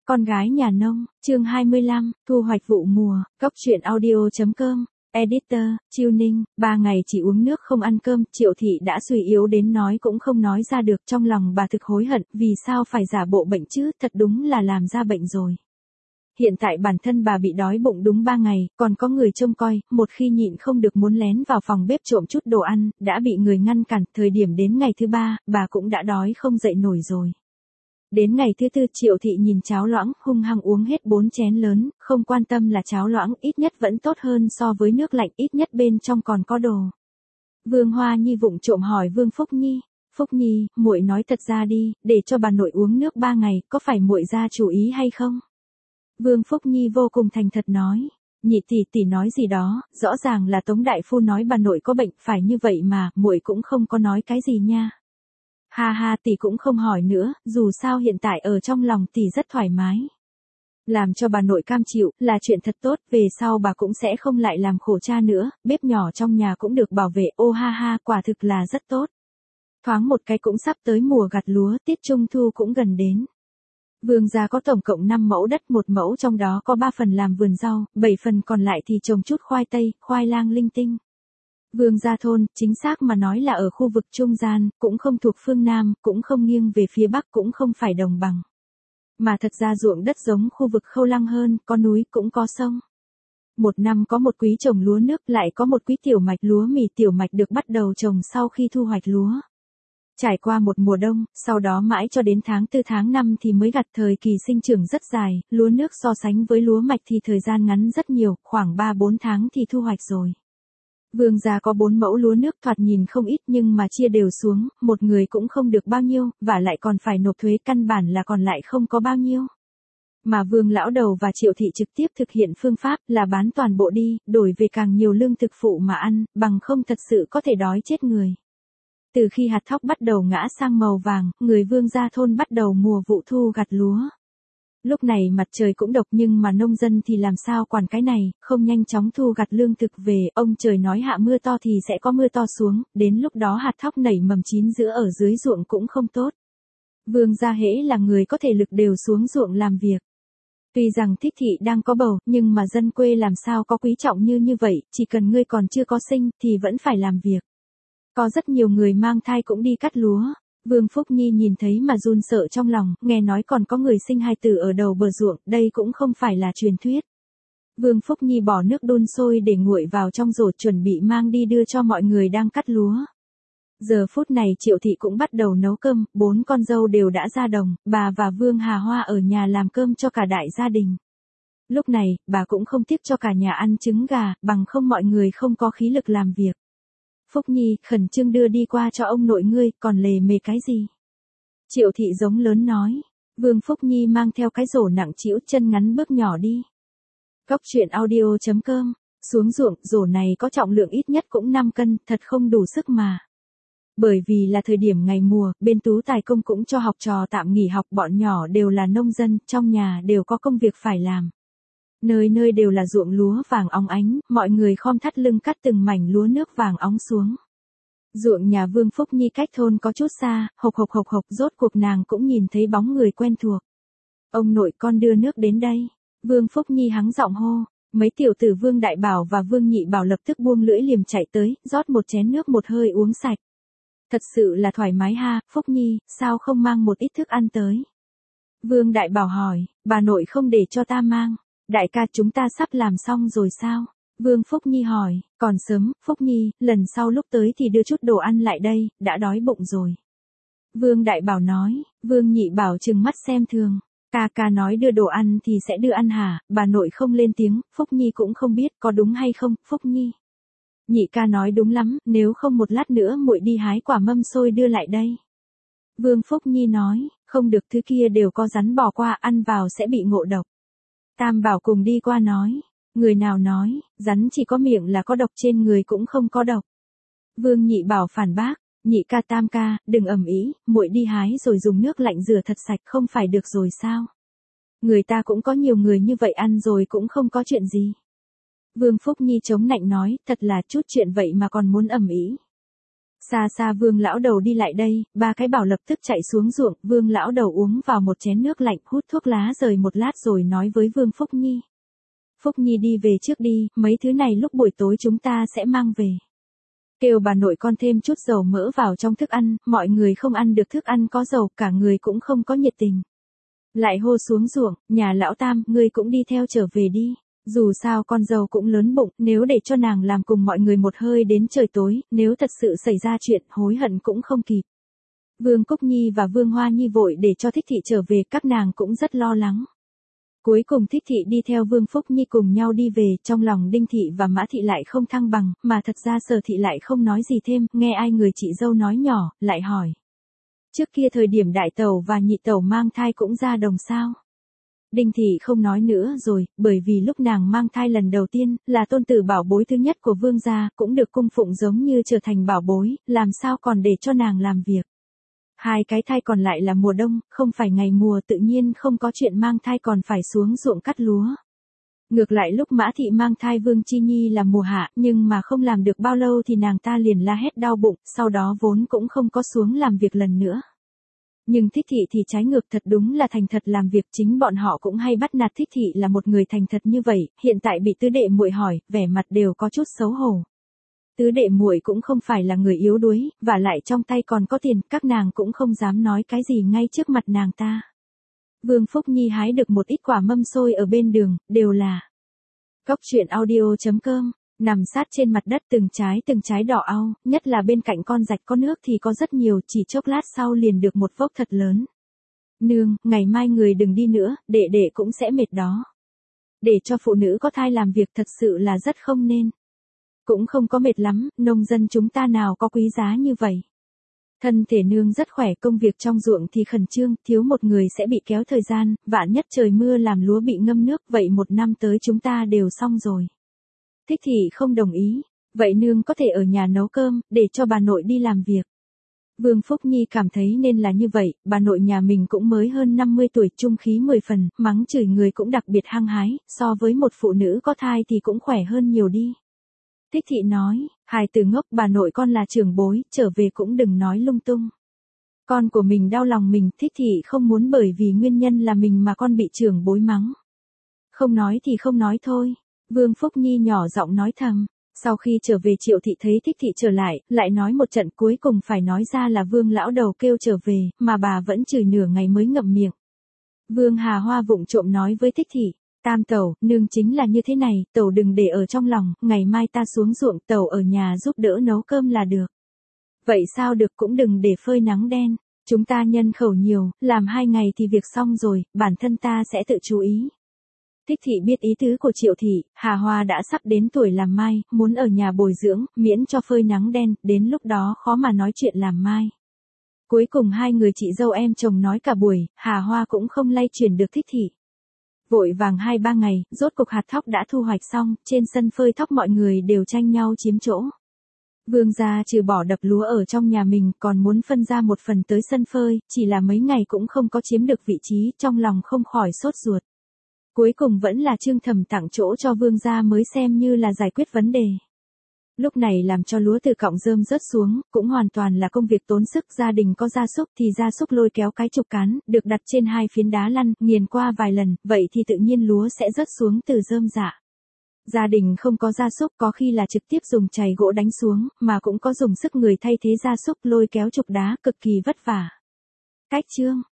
Con gái nhà nông, chương 25, thu hoạch vụ mùa, Cóc truyện audio.com, editor, Chiêu Ninh, 3 ngày chỉ uống nước không ăn cơm, Triệu Thị đã suy yếu đến nói cũng không nói ra được, trong lòng bà thực hối hận, vì sao phải giả bộ bệnh chứ, thật đúng là làm ra bệnh rồi. Hiện tại bản thân bà bị đói bụng đúng 3 ngày, còn có người trông coi, một khi nhịn không được muốn lén vào phòng bếp trộm chút đồ ăn, đã bị người ngăn cản, thời điểm đến ngày thứ 3, bà cũng đã đói không dậy nổi rồi. Đến ngày thứ 4 Triệu Thị nhìn cháo loãng, hung hăng uống hết 4 chén lớn, không quan tâm là cháo loãng, ít nhất vẫn tốt hơn so với nước lạnh, ít nhất bên trong còn có đồ. Vương Hoa Nhi vụng trộm hỏi Vương Phúc Nhi, Phúc Nhi, muội nói thật ra đi, để cho bà nội uống nước 3 ngày, có phải muội ra chủ ý hay không? Vương Phúc Nhi vô cùng thành thật nói, nhị tỷ nói gì đó, rõ ràng là Tống đại phu nói bà nội có bệnh, phải như vậy mà, muội cũng không có nói cái gì nha. Ha ha, tỷ cũng không hỏi nữa, dù sao hiện tại ở trong lòng tỷ rất thoải mái. Làm cho bà nội cam chịu, là chuyện thật tốt, về sau bà cũng sẽ không lại làm khổ cha nữa, bếp nhỏ trong nhà cũng được bảo vệ, ô ha ha, quả thực là rất tốt. Thoáng một cái cũng sắp tới mùa gặt lúa, tiết trung thu cũng gần đến. Vương gia có tổng cộng 5 mẫu đất, 1 mẫu trong đó có 3 phần làm vườn rau, 7 phần còn lại thì trồng chút khoai tây, khoai lang linh tinh. Vương gia thôn, chính xác mà nói là ở khu vực trung gian, cũng không thuộc phương Nam, cũng không nghiêng về phía Bắc, cũng không phải đồng bằng. Mà thật ra ruộng đất giống khu vực Khâu Lăng hơn, có núi cũng có sông. Một năm có một quý trồng lúa nước, lại có một quý tiểu mạch lúa mì, tiểu mạch được bắt đầu trồng sau khi thu hoạch lúa. Trải qua một mùa đông, sau đó mãi cho đến tháng 4 tháng 5 thì mới gặt, thời kỳ sinh trưởng rất dài, lúa nước so sánh với lúa mạch thì thời gian ngắn rất nhiều, khoảng 3-4 tháng thì thu hoạch rồi. Vương gia có 4 mẫu lúa nước, thoạt nhìn không ít nhưng mà chia đều xuống, một người cũng không được bao nhiêu, và lại còn phải nộp thuế, căn bản là còn lại không có bao nhiêu. Mà Vương lão đầu và Triệu Thị trực tiếp thực hiện phương pháp là bán toàn bộ đi, đổi về càng nhiều lương thực phụ mà ăn, bằng không thật sự có thể đói chết người. Từ khi hạt thóc bắt đầu ngã sang màu vàng, người Vương gia thôn bắt đầu mùa vụ thu gặt lúa. Lúc này mặt trời cũng độc nhưng mà nông dân thì làm sao quản cái này, không nhanh chóng thu gặt lương thực về, ông trời nói hạ mưa to thì sẽ có mưa to xuống, đến lúc đó hạt thóc nảy mầm chín giữa ở dưới ruộng cũng không tốt. Vương gia hễ là người có thể lực đều xuống ruộng làm việc. Tuy rằng Thích Thị đang có bầu, nhưng mà dân quê làm sao có quý trọng như vậy, chỉ cần ngươi còn chưa có sinh, thì vẫn phải làm việc. Có rất nhiều người mang thai cũng đi cắt lúa. Vương Phúc Nhi nhìn thấy mà run sợ trong lòng, nghe nói còn có người sinh hài tử ở đầu bờ ruộng, đây cũng không phải là truyền thuyết. Vương Phúc Nhi bỏ nước đun sôi để nguội vào trong rổ, chuẩn bị mang đi đưa cho mọi người đang cắt lúa. Giờ phút này Triệu Thị cũng bắt đầu nấu cơm, 4 con dâu đều đã ra đồng, bà và Vương Hà Hoa ở nhà làm cơm cho cả đại gia đình. Lúc này, bà cũng không tiếc cho cả nhà ăn trứng gà, bằng không mọi người không có khí lực làm việc. Phúc Nhi, khẩn trương đưa đi qua cho ông nội ngươi, còn lề mề cái gì? Triệu Thị giống lớn nói. Vương Phúc Nhi mang theo cái rổ nặng trĩu, chân ngắn bước nhỏ đi. Cóc truyện audio.com, xuống ruộng, rổ này có trọng lượng ít nhất cũng 5 cân, thật không đủ sức mà. Bởi vì là thời điểm ngày mùa, bên Tú Tài Công cũng cho học trò tạm nghỉ học, bọn nhỏ đều là nông dân, trong nhà đều có công việc phải làm. Nơi nơi đều là ruộng lúa vàng óng ánh, mọi người khom thắt lưng cắt từng mảnh lúa nước vàng óng xuống. Ruộng nhà Vương Phúc Nhi cách thôn có chút xa, hộc, rốt cuộc nàng cũng nhìn thấy bóng người quen thuộc. Ông nội, con đưa nước đến đây. Vương Phúc Nhi hắng giọng hô, mấy tiểu tử Vương Đại Bảo và Vương Nhị Bảo lập tức buông lưỡi liềm chạy tới, rót một chén nước một hơi uống sạch. Thật sự là thoải mái ha, Phúc Nhi, sao không mang một ít thức ăn tới? Vương Đại Bảo hỏi, bà nội không để cho ta mang. Đại ca, chúng ta sắp làm xong rồi sao? Vương Phúc Nhi hỏi, còn sớm, Phúc Nhi, lần sau lúc tới thì đưa chút đồ ăn lại đây, đã đói bụng rồi. Vương Đại Bảo nói, Vương Nhị Bảo trừng mắt xem thường, ca nói đưa đồ ăn thì sẽ đưa ăn hả, bà nội không lên tiếng, Phúc Nhi cũng không biết có đúng hay không, Phúc Nhi. Nhị ca nói đúng lắm, nếu không một lát nữa muội đi hái quả mâm xôi đưa lại đây. Vương Phúc Nhi nói, không được, thứ kia đều có rắn bò qua, ăn vào sẽ bị ngộ độc. Tam Bảo cùng đi qua nói, người nào nói, rắn chỉ có miệng là có độc, trên người cũng không có độc. Vương Nhị Bảo phản bác, nhị ca tam ca, đừng ầm ĩ, muội đi hái rồi dùng nước lạnh rửa thật sạch không phải được rồi sao? Người ta cũng có nhiều người như vậy ăn rồi cũng không có chuyện gì. Vương Phúc Nhi chống nạnh nói, thật là chút chuyện vậy mà còn muốn ầm ĩ. Xa xa Vương lão đầu đi lại đây, ba cái bảo lập tức chạy xuống ruộng, Vương lão đầu uống vào một chén nước lạnh, hút thuốc lá rời một lát rồi nói với Vương Phúc Nhi. Phúc Nhi đi về trước đi, mấy thứ này lúc buổi tối chúng ta sẽ mang về. Kêu bà nội con thêm chút dầu mỡ vào trong thức ăn, mọi người không ăn được thức ăn có dầu, cả người cũng không có nhiệt tình. Lại hô xuống ruộng, nhà lão Tam, ngươi cũng đi theo trở về đi. Dù sao con dâu cũng lớn bụng, nếu để cho nàng làm cùng mọi người một hơi đến trời tối, nếu thật sự xảy ra chuyện, hối hận cũng không kịp. Vương Cúc Nhi và Vương Hoa Nhi vội để cho Thích Thị trở về, các nàng cũng rất lo lắng. Cuối cùng Thích Thị đi theo Vương Phúc Nhi cùng nhau đi về, trong lòng Đinh Thị và Mã Thị lại không thăng bằng, mà thật ra Sở Thị lại không nói gì thêm, nghe ai người chị dâu nói nhỏ, lại hỏi. Trước kia thời điểm đại tẩu và nhị tẩu mang thai cũng ra đồng sao? Đinh Thị không nói nữa rồi, bởi vì lúc nàng mang thai lần đầu tiên, là tôn tử bảo bối thứ nhất của Vương gia, cũng được cung phụng giống như trở thành bảo bối, làm sao còn để cho nàng làm việc. Hai cái thai còn lại là mùa đông, không phải ngày mùa, tự nhiên không có chuyện mang thai còn phải xuống ruộng cắt lúa. Ngược lại lúc Mã Thị mang thai Vương Chi Nhi là mùa hạ, nhưng mà không làm được bao lâu thì nàng ta liền la hét đau bụng, sau đó vốn cũng không có xuống làm việc lần nữa. Nhưng Thích Thị thì trái ngược, thật đúng là thành thật làm việc, chính bọn họ cũng hay bắt nạt Thích Thị là một người thành thật như vậy, hiện tại bị tứ đệ muội hỏi, vẻ mặt đều có chút xấu hổ. Tứ đệ muội cũng không phải là người yếu đuối, và lại trong tay còn có tiền, các nàng cũng không dám nói cái gì ngay trước mặt nàng ta. Vương Phúc Nhi hái được một ít quả mâm xôi ở bên đường, đều là Cóc truyện audio.com, nằm sát trên mặt đất từng trái đỏ au, nhất là bên cạnh con rạch có nước thì có rất nhiều, chỉ chốc lát sau liền được một vốc thật lớn. Nương, ngày mai người đừng đi nữa, đệ cũng sẽ mệt đó. Để cho phụ nữ có thai làm việc thật sự là rất không nên. Cũng không có mệt lắm, nông dân chúng ta nào có quý giá như vậy. Thân thể nương rất khỏe, công việc trong ruộng thì khẩn trương, thiếu một người sẽ bị kéo thời gian, vạn nhất trời mưa làm lúa bị ngâm nước, vậy một năm tới chúng ta đều xong rồi. Thích Thị không đồng ý, vậy nương có thể ở nhà nấu cơm, để cho bà nội đi làm việc. Vương Phúc Nhi cảm thấy nên là như vậy, bà nội nhà mình cũng mới hơn 50 tuổi, trung khí 10 phần, mắng chửi người cũng đặc biệt hăng hái, so với một phụ nữ có thai thì cũng khỏe hơn nhiều đi. Thích Thị nói, hài tử ngốc, bà nội con là trưởng bối, trở về cũng đừng nói lung tung. Con của mình đau lòng mình, Thích Thị không muốn bởi vì nguyên nhân là mình mà con bị trưởng bối mắng. Không nói thì không nói thôi, Vương Phúc Nhi nhỏ giọng nói thầm. Sau khi trở về Triệu Thị thấy Thích Thị trở lại nói một trận, cuối cùng phải nói ra là Vương lão đầu kêu trở về, mà bà vẫn chửi nửa ngày mới ngậm miệng. Vương Hà Hoa vụng trộm nói với Thích Thị. Tam tẩu, nương chính là như thế này, tẩu đừng để ở trong lòng, ngày mai ta xuống ruộng, tẩu ở nhà giúp đỡ nấu cơm là được. Vậy sao được, cũng đừng để phơi nắng đen, chúng ta nhân khẩu nhiều, làm 2 ngày thì việc xong rồi, bản thân ta sẽ tự chú ý. Thích Thị biết ý tứ của Triệu Thị, Hà Hoa đã sắp đến tuổi làm mai, muốn ở nhà bồi dưỡng, miễn cho phơi nắng đen, đến lúc đó khó mà nói chuyện làm mai. Cuối cùng hai người chị dâu em chồng nói cả buổi, Hà Hoa cũng không lay chuyển được Thích Thị. Vội vàng 2-3 ngày, rốt cục hạt thóc đã thu hoạch xong, trên sân phơi thóc mọi người đều tranh nhau chiếm chỗ. Vương gia trừ bỏ đập lúa ở trong nhà mình, còn muốn phân ra một phần tới sân phơi, chỉ là mấy ngày cũng không có chiếm được vị trí, trong lòng không khỏi sốt ruột. Cuối cùng vẫn là Trương Thẩm tặng chỗ cho Vương gia mới xem như là giải quyết vấn đề. Lúc này làm cho lúa từ cọng rơm rớt xuống, cũng hoàn toàn là công việc tốn sức, gia đình có gia súc thì gia súc lôi kéo cái trục cán, được đặt trên 2 phiến đá lăn, nghiền qua vài lần, vậy thì tự nhiên lúa sẽ rớt xuống từ rơm rạ. Gia đình không có gia súc có khi là trực tiếp dùng chày gỗ đánh xuống, mà cũng có dùng sức người thay thế gia súc lôi kéo trục đá, cực kỳ vất vả. Cách chương